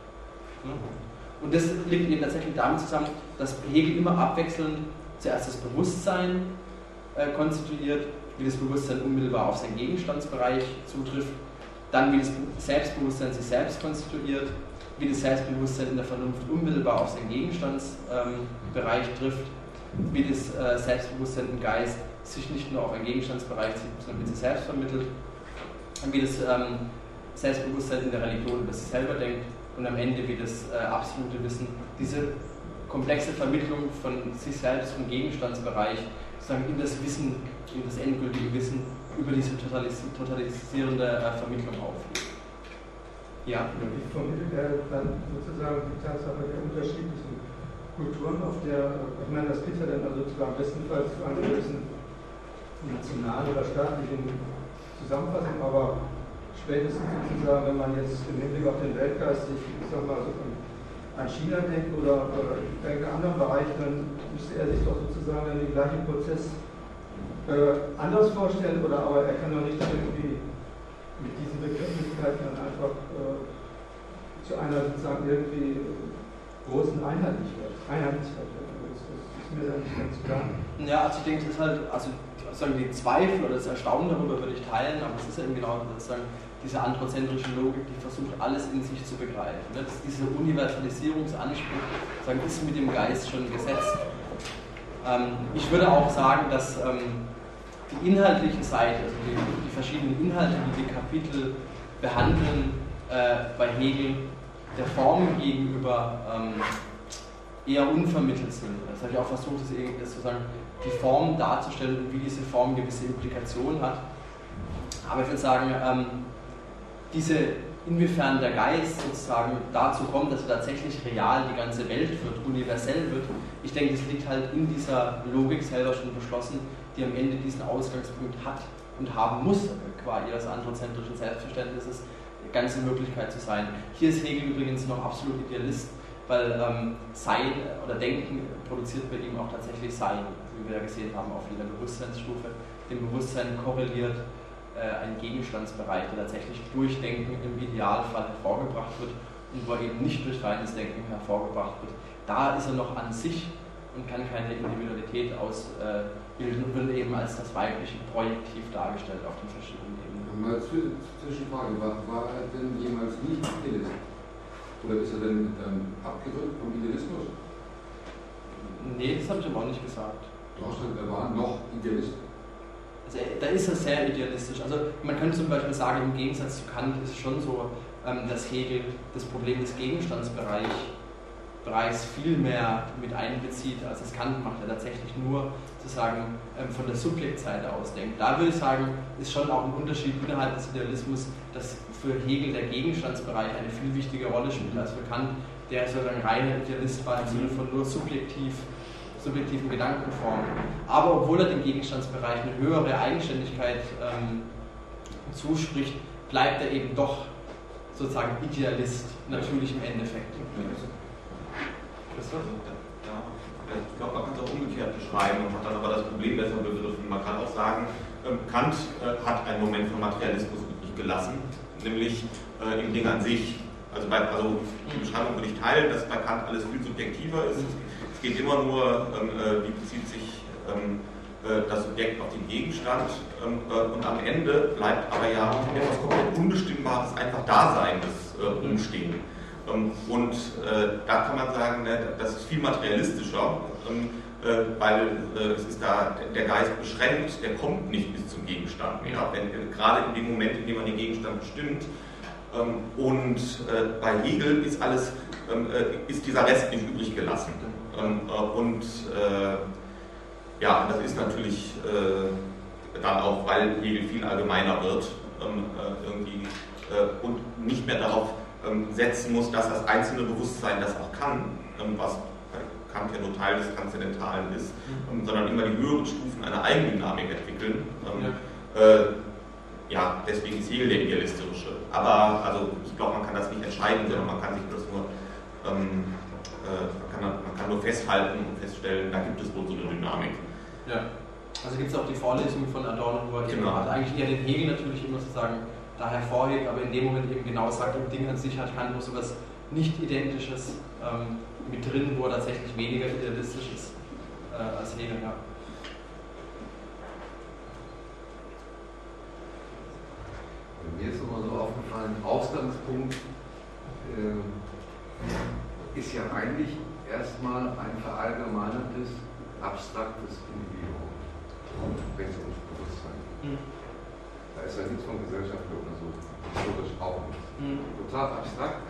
Und das liegt eben tatsächlich damit zusammen, dass Hegel immer abwechselnd zuerst das Bewusstsein konstituiert, wie das Bewusstsein unmittelbar auf seinen Gegenstandsbereich zutrifft, dann wie das Selbstbewusstsein sich selbst konstituiert, wie das Selbstbewusstsein in der Vernunft unmittelbar auf seinen Gegenstandsbereich trifft, wie das Selbstbewusstsein im Geist sich nicht nur auf einen Gegenstandsbereich zieht, sondern wie sich selbst vermittelt, und wie das Selbstbewusstsein in der Religion über sich selber denkt und am Ende wie das absolute Wissen, diese komplexe Vermittlung von sich selbst vom Gegenstandsbereich sozusagen in das Wissen, in das endgültige Wissen über diese totalisierende Vermittlung aufgeht. Ja. Wie vermittelt er dann sozusagen die Tatsache der unterschiedlichen Kulturen, auf der, ich meine, das geht ja dann also sozusagen bestenfalls zu einer gewissen nationalen oder staatlichen Zusammenfassung, aber spätestens sozusagen, wenn man jetzt im Hinblick auf den Weltgeist sich, ich sag mal, so an China denkt oder irgendeinen anderen Bereich, dann müsste er sich doch sozusagen dann den gleichen Prozess anders vorstellen, oder aber er kann doch nicht irgendwie mit diesen Begrifflichkeiten dann einfach zu einer sozusagen irgendwie großen Einheitlichkeit werden. Das ist mir dann nicht ganz klar. Ja, also ich denke, es ist halt, also sozusagen die Zweifel oder das Erstaunen darüber würde ich teilen, aber es ist ja eben genau sozusagen diese anthropozentrische Logik, die versucht, alles in sich zu begreifen. Dieser Universalisierungsanspruch sozusagen, ist mit dem Geist schon gesetzt. Ich würde auch sagen, dass die inhaltliche Seite, also die verschiedenen Inhalte, die die Kapitel behandeln, bei Hegel der Form gegenüber eher unvermittelt sind. Das habe ich auch versucht, das sozusagen die Form darzustellen und wie diese Form gewisse Implikationen hat. Aber ich würde sagen, inwiefern der Geist sozusagen dazu kommt, dass er tatsächlich real die ganze Welt wird, universell wird, ich denke, das liegt halt in dieser Logik selber schon beschlossen, die am Ende diesen Ausgangspunkt hat und haben muss, qua ihres androzentrischen Selbstverständnisses, die ganze Möglichkeit zu sein. Hier ist Hegel übrigens noch absolut Idealist, weil Sein oder Denken produziert bei ihm auch tatsächlich Sein, wie wir ja gesehen haben auf jeder Bewusstseinsstufe. Dem Bewusstsein korreliert ein Gegenstandsbereich, der tatsächlich durch Denken im Idealfall hervorgebracht wird und wo er eben nicht durch reines Denken hervorgebracht wird. Da ist er noch an sich und kann keine Individualität ausbilden und wird eben als das weibliche Projektiv dargestellt auf den verschiedenen Ebenen. Mal Zwischenfrage, war er denn jemals nicht Idealist? Oder ist er denn abgerückt vom Idealismus? Nee, das habe ich aber auch nicht gesagt. Doch, er war noch Idealist. Also, da ist er sehr idealistisch. Also man könnte zum Beispiel sagen, im Gegensatz zu Kant ist es schon so, dass Hegel das Problem des Gegenstandsbereichs viel mehr mit einbezieht, als es Kant macht, der tatsächlich nur sozusagen von der Subjektseite aus denkt. Da würde ich sagen, ist schon auch ein Unterschied innerhalb des Idealismus, dass für Hegel der Gegenstandsbereich eine viel wichtige Rolle spielt als für Kant, der sozusagen reiner Idealist war im Sinne von nur subjektiven Gedankenformen. Aber obwohl er dem Gegenstandsbereich eine höhere Eigenständigkeit zuspricht, bleibt er eben doch sozusagen Idealist, natürlich im Endeffekt. Ich glaube, man kann es auch umgekehrt beschreiben und hat dann aber das Problem besser begriffen. Man kann auch sagen, Kant hat einen Moment von Materialismus übrig gelassen, nämlich im Ding an sich. Also die Beschreibung würde ich teilen, dass bei Kant alles viel subjektiver ist. Es geht immer nur, wie bezieht sich das Subjekt auf den Gegenstand und am Ende bleibt aber ja etwas komplett Unbestimmbares, einfach Daseines umstehen. Und da kann man sagen, das ist viel materialistischer, weil es ist da der Geist beschränkt, der kommt nicht bis zum Gegenstand mehr, gerade in dem Moment, in dem man den Gegenstand bestimmt. Und bei Hegel ist dieser Rest nicht übrig gelassen. Ja, das ist natürlich dann auch, weil Hegel viel allgemeiner wird und nicht mehr darauf setzen muss, dass das einzelne Bewusstsein das auch kann, was bei Kant ja nur Teil des Transzendentalen ist, sondern immer die höheren Stufen einer Eigendynamik entwickeln. Ja, deswegen ist Hegel der idealistische. Aber also ich glaube, man kann das nicht entscheiden, sondern man kann sich das nur man kann nur festhalten und feststellen, da gibt es wohl so eine Dynamik. Ja, also gibt es auch die Vorlesung von Adorno, wo er genau. Also eigentlich eher den Hegel natürlich immer sozusagen da hervorhebt, aber in dem Moment eben genau sagt, im Ding an sich hat Kant noch so was Nicht-Identisches mit drin, wo er tatsächlich weniger idealistisch ist als Hegel. Ja. Mir ist immer so aufgefallen, Ausgangspunkt ist ja eigentlich erstmal ein verallgemeinertes, abstraktes Individuum, wenn es ums Bewusstsein geht. Da ist ja nichts von gesellschaftlich untersucht, historisch auch nicht. Total abstrakt.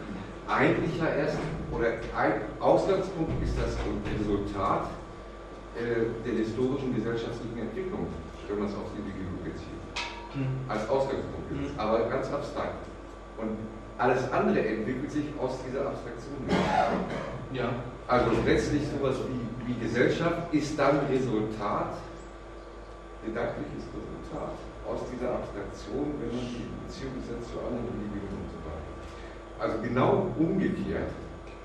Ein Ausgangspunkt ist das Resultat der historischen gesellschaftlichen Entwicklung, wenn man es aufs Individuum bezieht. Als Ausgangspunkt ist, aber ganz abstrakt. Und alles andere entwickelt sich aus dieser Abstraktion. Ja. Also letztlich sowas wie Gesellschaft ist dann Resultat, didaktisches Resultat aus dieser Abstraktion, wenn man die Beziehung setzt zu anderen Individuen und so weiter. Also genau umgekehrt,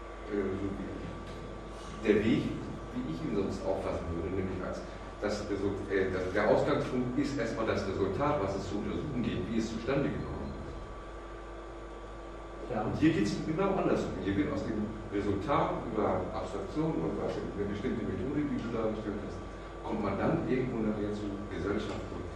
der Weg, wie ich ihn sonst auffassen würde, nämlich als der Ausgangspunkt ist erstmal das Resultat, was es zu untersuchen geht, wie es zustande gekommen ist. Ja. Und hier geht es genau andersrum. Hier wird aus dem Resultat über Abstraktion und was eine bestimmte Methode, die du dargestellt hast, kommt man dann irgendwo nachher zu Gesellschaft und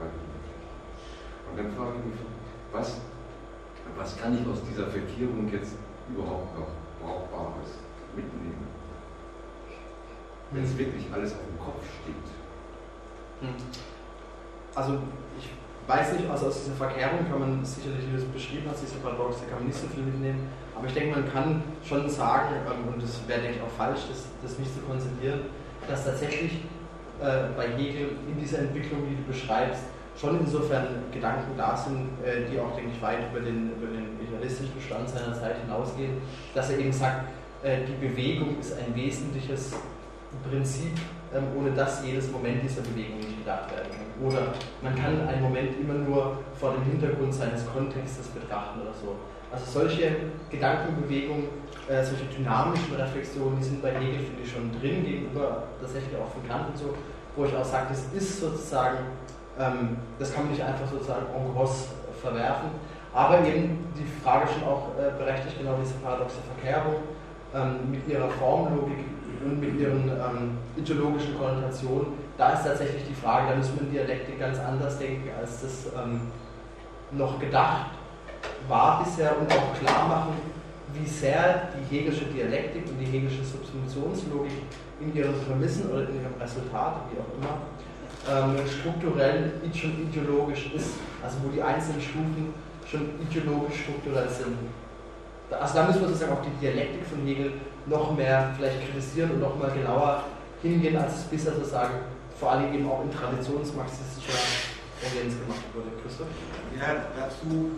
dann frage ich mich, was kann ich aus dieser Verkehrung jetzt überhaupt noch Brauchbares mitnehmen? Wenn es wirklich alles auf dem Kopf steht. Also ich weiß nicht, also aus dieser Verkehrung kann man sicherlich, wie du es beschrieben hast, diese Paradoxe, kann man nicht so viel mitnehmen, aber ich denke, man kann schon sagen, und das wäre, denke ich, auch falsch, das nicht zu konzentrieren, dass tatsächlich bei Hegel in dieser Entwicklung, die du beschreibst, schon insofern Gedanken da sind, die auch, denke ich, weit über den idealistischen Stand seiner Zeit hinausgehen, dass er eben sagt, die Bewegung ist ein wesentliches Prinzip, ohne dass jedes Moment dieser Bewegung nicht gedacht werden kann. Oder man kann einen Moment immer nur vor dem Hintergrund seines Kontextes betrachten oder so. Also solche Gedankenbewegungen, solche dynamischen Reflexionen, die sind bei Hegel, finde ich, schon drin, gegenüber tatsächlich auch von Kant und so, wo ich auch sage, das ist sozusagen, das kann man nicht einfach sozusagen en gros verwerfen, aber eben die Frage schon auch berechtigt, genau diese paradoxe Verkehrung mit ihrer Formlogik und mit ihren ideologischen Konnotationen, da ist tatsächlich die Frage, da müssen wir in Dialektik ganz anders denken, als das noch gedacht war bisher, und auch klar machen, wie sehr die hegelische Dialektik und die hegelische Subsumptionslogik in ihren Prämissen oder in ihrem Resultat, wie auch immer, strukturell schon ideologisch ist, also wo die einzelnen Stufen schon ideologisch strukturell sind. Also da müssen wir sozusagen auch die Dialektik von Hegel noch mehr vielleicht kritisieren und noch mal genauer hingehen, als es bisher sozusagen vor allem eben auch in traditionsmarxistischer Orienz gemacht wurde. Christoph? Ja, dazu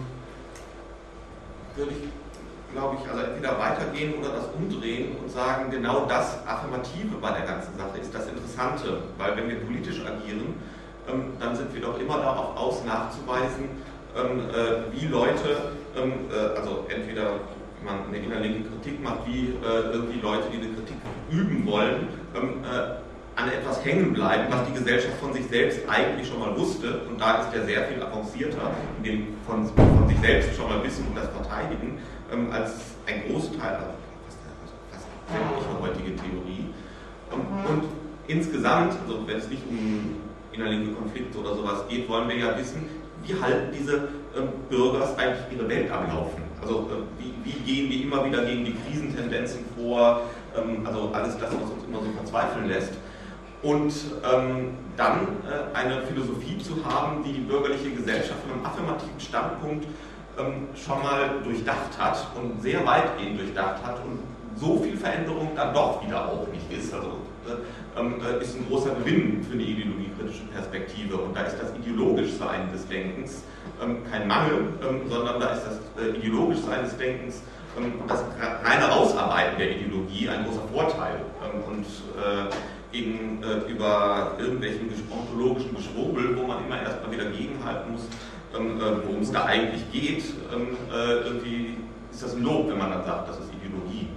würde ich, glaube ich, also entweder weitergehen oder das umdrehen und sagen, genau das Affirmative bei der ganzen Sache ist das Interessante, weil wenn wir politisch agieren, dann sind wir doch immer darauf aus, nachzuweisen, wie Leute, also entweder man eine innerliche Kritik macht, wie irgendwie Leute, die eine Kritik üben wollen, an etwas hängen bleiben, was die Gesellschaft von sich selbst eigentlich schon mal wusste, und da ist ja sehr viel avancierter, in dem von sich selbst schon mal wissen und das verteidigen, als ein Großteil, fast sämtliche heutige Theorie. Und insgesamt, also wenn es nicht um innerliche Konflikte oder sowas geht, wollen wir ja wissen, wie halten diese Bürgers eigentlich ihre Welt am Laufen? Also wie gehen die immer wieder gegen die Krisentendenzen vor? Also alles das, was uns immer so verzweifeln lässt. Und dann eine Philosophie zu haben, die die bürgerliche Gesellschaft von einem affirmativen Standpunkt schon mal durchdacht hat und sehr weitgehend durchdacht hat und so viel Veränderung dann doch wieder auch nicht ist. Also ist ein großer Gewinn für eine ideologiekritische Perspektive, und da ist das Ideologischsein des Denkens kein Mangel, sondern da ist das Ideologischsein des Denkens, das reine Rausarbeiten der Ideologie ein großer Vorteil. Und gegenüber irgendwelchen ontologischen Geschwurbel, wo man immer erstmal wieder gegenhalten muss, worum es da eigentlich geht, irgendwie ist das ein Lob, wenn man dann sagt, das ist Ideologie.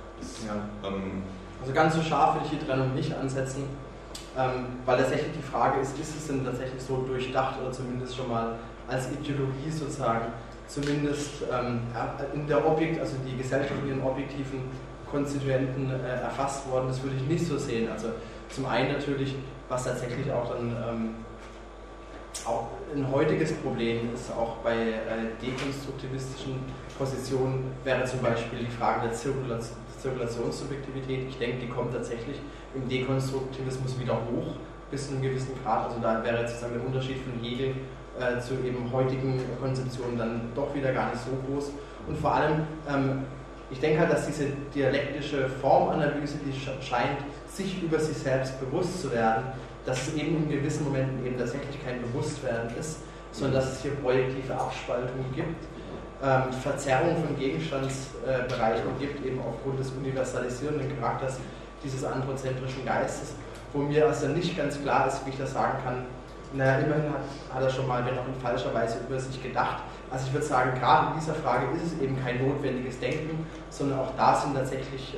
Also ganz so scharf will ich die Trennung nicht ansetzen, weil tatsächlich die Frage ist es denn tatsächlich so durchdacht oder zumindest schon mal als Ideologie sozusagen, zumindest in der also die Gesellschaft in ihren objektiven Konstituenten erfasst worden, das würde ich nicht so sehen. Also zum einen natürlich, was tatsächlich auch dann auch ein heutiges Problem ist, auch bei dekonstruktivistischen Positionen, wäre zum Beispiel die Frage der Zirkulationssubjektivität. Ich denke, die kommt tatsächlich im Dekonstruktivismus wieder hoch, bis zu einem gewissen Grad. Also da wäre jetzt sozusagen der Unterschied von Hegel zu eben heutigen Konzeptionen dann doch wieder gar nicht so groß. Und vor allem, ich denke halt, dass diese dialektische Formanalyse, die scheint, sich über sich selbst bewusst zu werden, dass es eben in gewissen Momenten eben tatsächlich kein Bewusstwerden ist, sondern dass es hier projektive Abspaltungen gibt, Verzerrung von Gegenstandsbereichen gibt, eben aufgrund des universalisierenden Charakters dieses anthrozentrischen Geistes, wo mir also nicht ganz klar ist, wie ich das sagen kann. Naja, immerhin hat er schon mal, wenn auch in falscher Weise, über sich gedacht. Also ich würde sagen, gerade in dieser Frage ist es eben kein notwendiges Denken, sondern auch da sind tatsächlich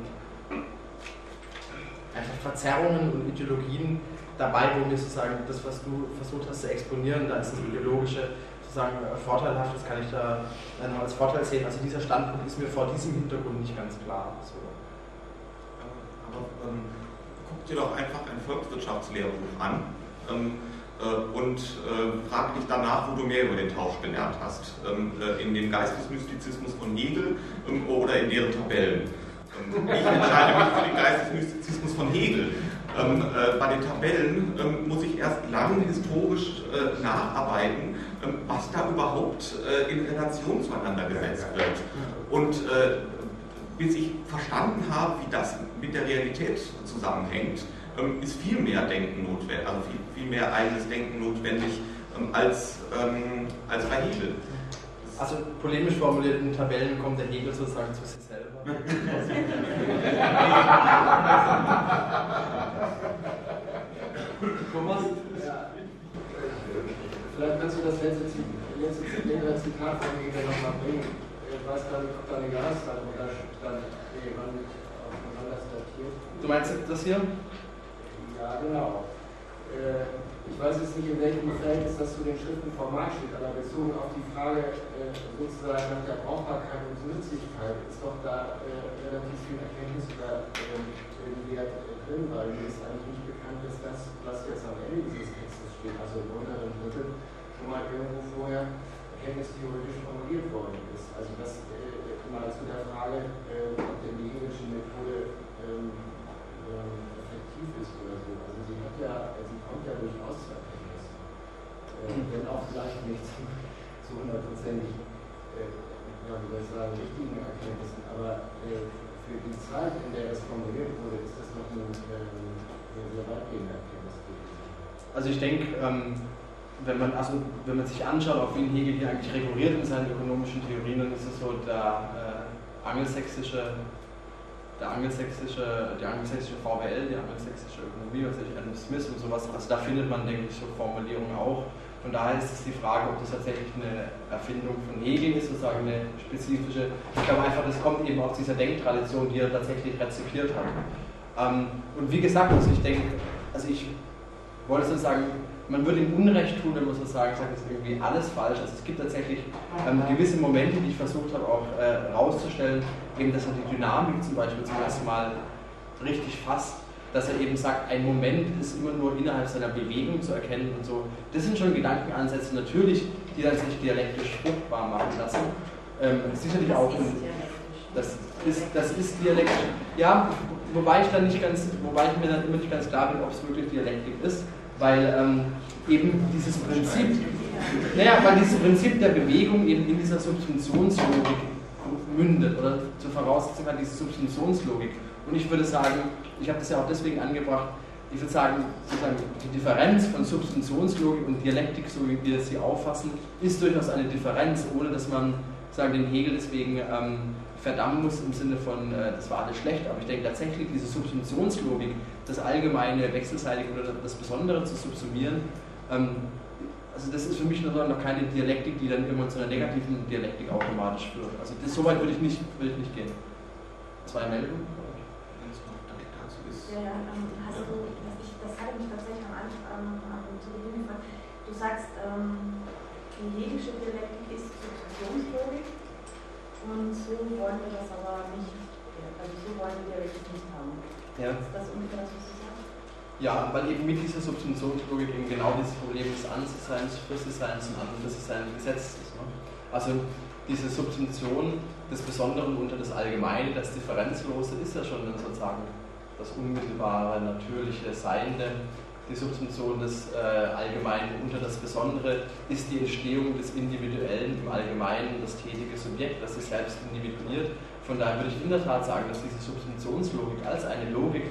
einfach Verzerrungen und Ideologien dabei, wo wir sozusagen das, was du versucht hast zu exponieren, da ist das ideologische sozusagen vorteilhaft, das kann ich da noch als Vorteil sehen. Also dieser Standpunkt ist mir vor diesem Hintergrund nicht ganz klar. So. Aber guck dir doch einfach ein Volkswirtschaftslehrbuch an und frage dich danach, wo du mehr über den Tausch gelernt hast. In dem Geistesmystizismus von Hegel oder in deren Tabellen. Ich entscheide mich für den Geistesmystizismus von Hegel. Bei den Tabellen muss ich erst lange historisch nacharbeiten, was da überhaupt in Relation zueinander gesetzt wird. Und bis ich verstanden habe, wie das mit der Realität zusammenhängt, ist viel mehr Denken notwendig, also viel mehr eigenes Denken notwendig als bei Hegel. Also polemisch formuliert, in Tabellen kommt der Hegel sozusagen zu sich selber. Thomas? Ja. Vielleicht kannst du das letzte Zitat von Hegel nochmal bringen. Ich weiß gar nicht, ob da eine Jahreszahl oder stand, wann das datiert. Du meinst das hier? Ja, genau. Ich weiß jetzt nicht, in welchem Verhältnis das zu den Schriften formal steht, aber bezogen auf die Frage sozusagen nach der Brauchbarkeit und Nützlichkeit ist doch da relativ viel Erkenntnis über den Wert drin, weil mir ist eigentlich nicht bekannt, dass das, was jetzt am Ende dieses Textes steht, also im unteren Drittel, schon mal irgendwo vorher erkenntnistheoretisch formuliert worden ist. Also das mal zu der Frage, ob denn die hegelische Methode effektiv ist oder so. Also sie kommt ja durchaus zur Erkenntnis. Wenn auch vielleicht nicht zu hundertprozentig, wie soll ich sagen, richtigen Erkenntnissen, aber für die Zeit, in der es formuliert wurde, ist das noch eine sehr weitgehende Erkenntnis gewesen. Also ich denke, wenn man sich anschaut, auf wen Hegel hier eigentlich rekurriert in seinen ökonomischen Theorien, dann ist es so die angelsächsische VWL, die angelsächsische Ökonomie, was ich Adam Smith und sowas, also da findet man, denke ich, so Formulierungen auch. Von daher ist es die Frage, ob das tatsächlich eine Erfindung von Hegel ist, sozusagen eine spezifische. Ich glaube einfach, das kommt eben aus dieser Denktradition, die er tatsächlich rezipiert hat. Und wie gesagt, also ich wollte sozusagen, man würde ihm Unrecht tun, wenn man sozusagen sagt, das ist irgendwie alles falsch. Also es gibt tatsächlich gewisse Momente, die ich versucht habe auch rauszustellen, eben, dass er die Dynamik zum Beispiel zum ersten Mal richtig fasst, dass er eben sagt, ein Moment ist immer nur innerhalb seiner Bewegung zu erkennen und so. Das sind schon Gedankenansätze natürlich, die dann sich dialektisch fruchtbar machen lassen. Sicherlich auch, das ist dialektisch. Ja, wobei ich mir dann immer nicht ganz klar bin, ob es wirklich Dialektik ist, weil eben dieses Prinzip der Bewegung eben in dieser Substitutionslogik mündet oder zur Voraussetzung hat diese Substitutionslogik. Und ich würde sagen, ich habe das ja auch deswegen angebracht, ich würde sagen, sozusagen die Differenz von Substitutionslogik und Dialektik, so wie wir sie auffassen, ist durchaus eine Differenz, ohne dass man den Hegel deswegen verdammen muss im Sinne von, das war alles schlecht, aber ich denke tatsächlich, diese Substitutionslogik, das allgemeine Wechselseitige oder das Besondere zu subsumieren, also das ist für mich noch keine Dialektik, die dann irgendwann zu einer negativen Dialektik automatisch führt. Also so weit würde ich nicht gehen. Zwei Meldungen? Ja, das hatte mich tatsächlich am Anfang zu Beginn gefragt. Du sagst, die hegelische Dialektik ist Substitutionslogik und so wollen wir das aber nicht, also so wollen wir Dialektik nicht haben. Ja. Ist das ungefähr das, was du sagst? Ja, weil eben mit dieser Substitutionslogik eben genau dieses Problem des An-Seins, Für-Seins und An-Für-Seins gesetzt ist. Ne? Also diese Substitution des Besonderen unter das Allgemeine, das Differenzlose ist ja schon dann sozusagen das unmittelbare, natürliche Seiende. Die Substitution des Allgemeinen unter das Besondere ist die Entstehung des Individuellen im Allgemeinen, das tätige Subjekt, das sich selbst individuiert. Von daher würde ich in der Tat sagen, dass diese Substitutionslogik als eine Logik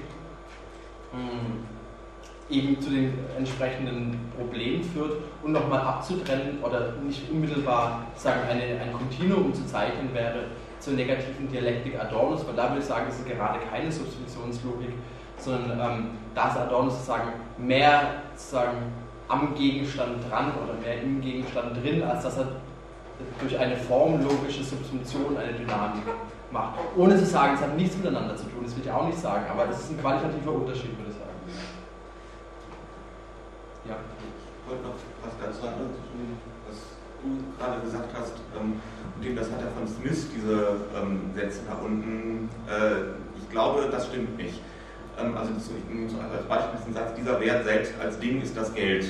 eben zu den entsprechenden Problemen führt und nochmal abzutrennen oder nicht unmittelbar sagen, ein Kontinuum zu zeichnen wäre zur negativen Dialektik Adornos, weil da würde ich sagen, es ist gerade keine Substitutionslogik, sondern da ist Adornos sozusagen mehr sozusagen am Gegenstand dran oder mehr im Gegenstand drin, als dass er durch eine formlogische Substitution eine Dynamik macht. Ohne zu sagen, es hat nichts miteinander zu tun, das will ich auch nicht sagen, aber das ist ein qualitativer Unterschied, würde ich sagen. Ja. Ich wollte noch was dazu sagen, was du gerade gesagt hast, und das hat er von Smith, diese Sätze da unten. Ich glaube, das stimmt nicht. Also ich nehme als Beispiel diesen Satz, dieser Wert selbst als Ding ist das Geld.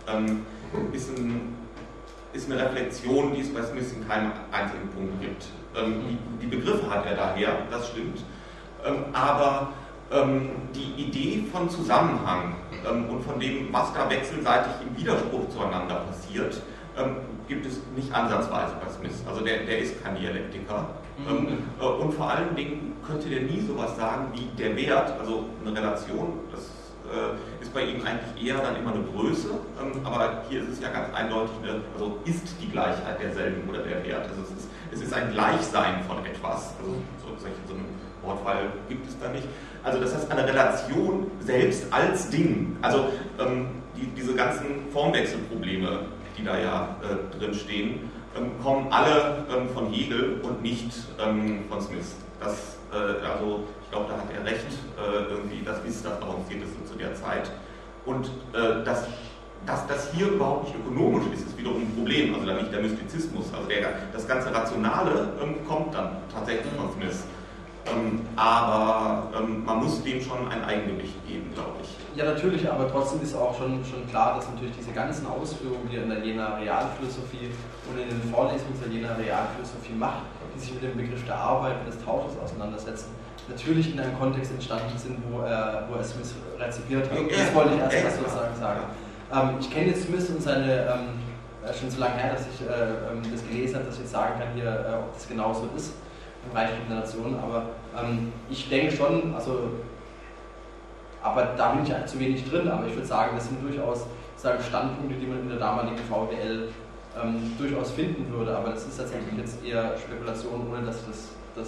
Ist eine Reflexion, die es bei Smith in keinem einzigen Punkt gibt. Die Begriffe hat er daher, das stimmt. Aber die Idee von Zusammenhang und von dem, was da wechselseitig im Widerspruch zueinander passiert, gibt es nicht ansatzweise bei Smith. Also der ist kein Dialektiker. Und vor allen Dingen könnte der nie sowas sagen wie der Wert, also eine Relation, das ist bei ihm eigentlich eher dann immer eine Größe, aber hier ist es ja ganz eindeutig, also ist die Gleichheit derselben oder der Wert. Also es ist ein Gleichsein von etwas, also so einen Wortfall gibt es da nicht. Also das heißt, eine Relation selbst als Ding, also diese ganzen Formwechselprobleme, die da ja drin stehen, kommen alle von Hegel und nicht von Smith. Also ich glaube, da hat er recht, irgendwie, das ist das Avancierteste zu der Zeit. Und dass das hier überhaupt nicht ökonomisch ist, ist wiederum ein Problem, also da nicht der Mystizismus, also das ganze Rationale kommt dann tatsächlich von Smith. Aber man muss dem schon ein Eigengewicht geben, glaube ich. Ja, natürlich, aber trotzdem ist auch schon klar, dass natürlich diese ganzen Ausführungen, die er in der Jenaer Realphilosophie und in den Vorlesungen der Jenaer Realphilosophie macht, die sich mit dem Begriff der Arbeit und des Tausches auseinandersetzen, natürlich in einem Kontext entstanden sind, wo er Smith rezipiert hat. Das wollte ich erst sozusagen sagen. Ich kenne jetzt Smith und seine, schon so lange her, dass ich das gelesen habe, dass ich jetzt sagen kann, hier, ob das genau so ist. Im Reichtum der Nationen, aber ich denke schon, also, aber da bin ich halt zu wenig drin, aber ich würde sagen, das sind durchaus Standpunkte, die man in der damaligen VWL durchaus finden würde, aber das ist tatsächlich jetzt eher Spekulation, ohne dass ich das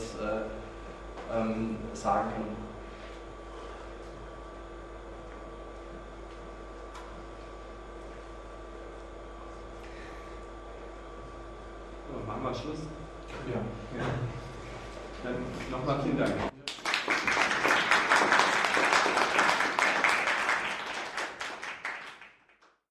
sagen kann. So, machen wir Schluss? Ja. Dann nochmal vielen Dank.